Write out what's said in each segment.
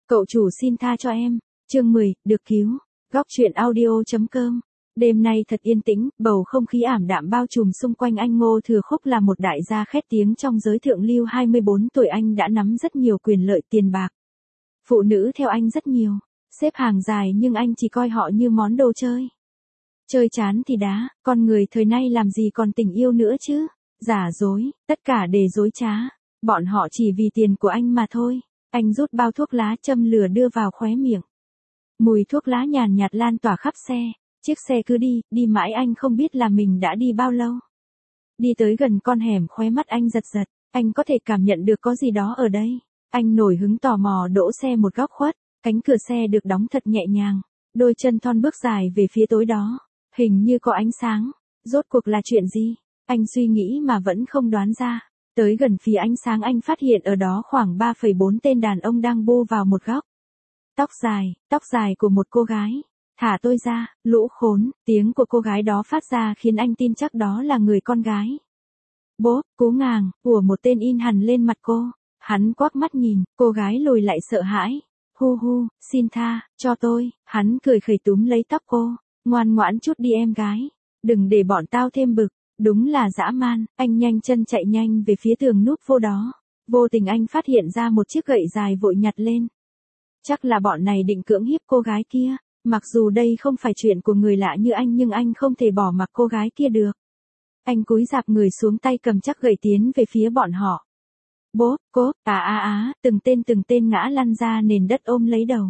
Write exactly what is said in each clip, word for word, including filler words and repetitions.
Cậu chủ xin tha cho em. Chương mười, được cứu. Góc truyện audio.com. Đêm nay thật yên tĩnh, bầu không khí ảm đạm bao trùm xung quanh anh. Ngô Thừa Khúc là một đại gia khét tiếng trong giới thượng lưu. hai mươi bốn tuổi anh đã nắm rất nhiều quyền lợi tiền bạc. Phụ nữ theo anh rất nhiều, xếp hàng dài nhưng anh chỉ coi họ như món đồ chơi. Chơi chán thì đá, con người thời nay làm gì còn tình yêu nữa chứ? Giả dối, tất cả để dối trá. Bọn họ chỉ vì tiền của anh mà thôi. Anh rút bao thuốc lá châm lửa đưa vào khóe miệng. Mùi thuốc lá nhàn nhạt lan tỏa khắp xe. Chiếc xe cứ đi, đi mãi anh không biết là mình đã đi bao lâu. Đi tới gần con hẻm, khóe mắt anh giật giật. Anh có thể cảm nhận được có gì đó ở đây. Anh nổi hứng tò mò đỗ xe một góc khuất. Cánh cửa xe được đóng thật nhẹ nhàng. Đôi chân thon bước dài về phía tối đó. Hình như có ánh sáng. Rốt cuộc là chuyện gì? Anh suy nghĩ mà vẫn không đoán ra. Tới gần phía ánh sáng anh phát hiện ở đó khoảng ba phẩy bốn tên đàn ông đang bô vào một góc. Tóc dài, tóc dài của một cô gái. Thả tôi ra, lũ khốn, tiếng của cô gái đó phát ra khiến anh tin chắc đó là người con gái. Bốp, cú ngàng, của một tên in hẳn lên mặt cô. Hắn quắc mắt nhìn, cô gái lùi lại sợ hãi. Hu hu, xin tha, cho tôi. Hắn cười khẩy túm lấy tóc cô. Ngoan ngoãn chút đi em gái. Đừng để bọn tao thêm bực. Đúng là dã man. Anh nhanh chân chạy nhanh về phía tường núp vô đó. Vô tình anh phát hiện ra một chiếc gậy dài vội nhặt lên. Chắc là bọn này định cưỡng hiếp cô gái kia. Mặc dù đây không phải chuyện của người lạ như anh nhưng anh không thể bỏ mặc cô gái kia được. Anh cúi rạp người xuống, tay cầm chắc gậy tiến về phía bọn họ. Bốp, cốp, à à á, từng tên từng tên ngã lăn ra nền đất ôm lấy đầu.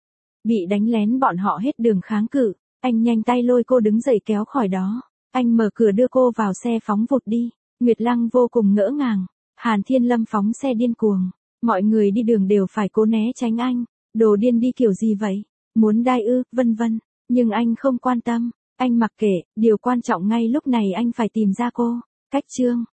Bị đánh lén bọn họ hết đường kháng cự. Anh nhanh tay lôi cô đứng dậy kéo khỏi đó. Anh mở cửa đưa cô vào xe phóng vụt đi. Nguyệt Lăng vô cùng ngỡ ngàng. Hàn Thiên Lâm phóng xe điên cuồng. Mọi người đi đường đều phải cố né tránh anh. Đồ điên đi kiểu gì vậy? Muốn đai ư, vân vân. Nhưng anh không quan tâm. Anh mặc kệ, điều quan trọng ngay lúc này anh phải tìm ra cô. Cách chương.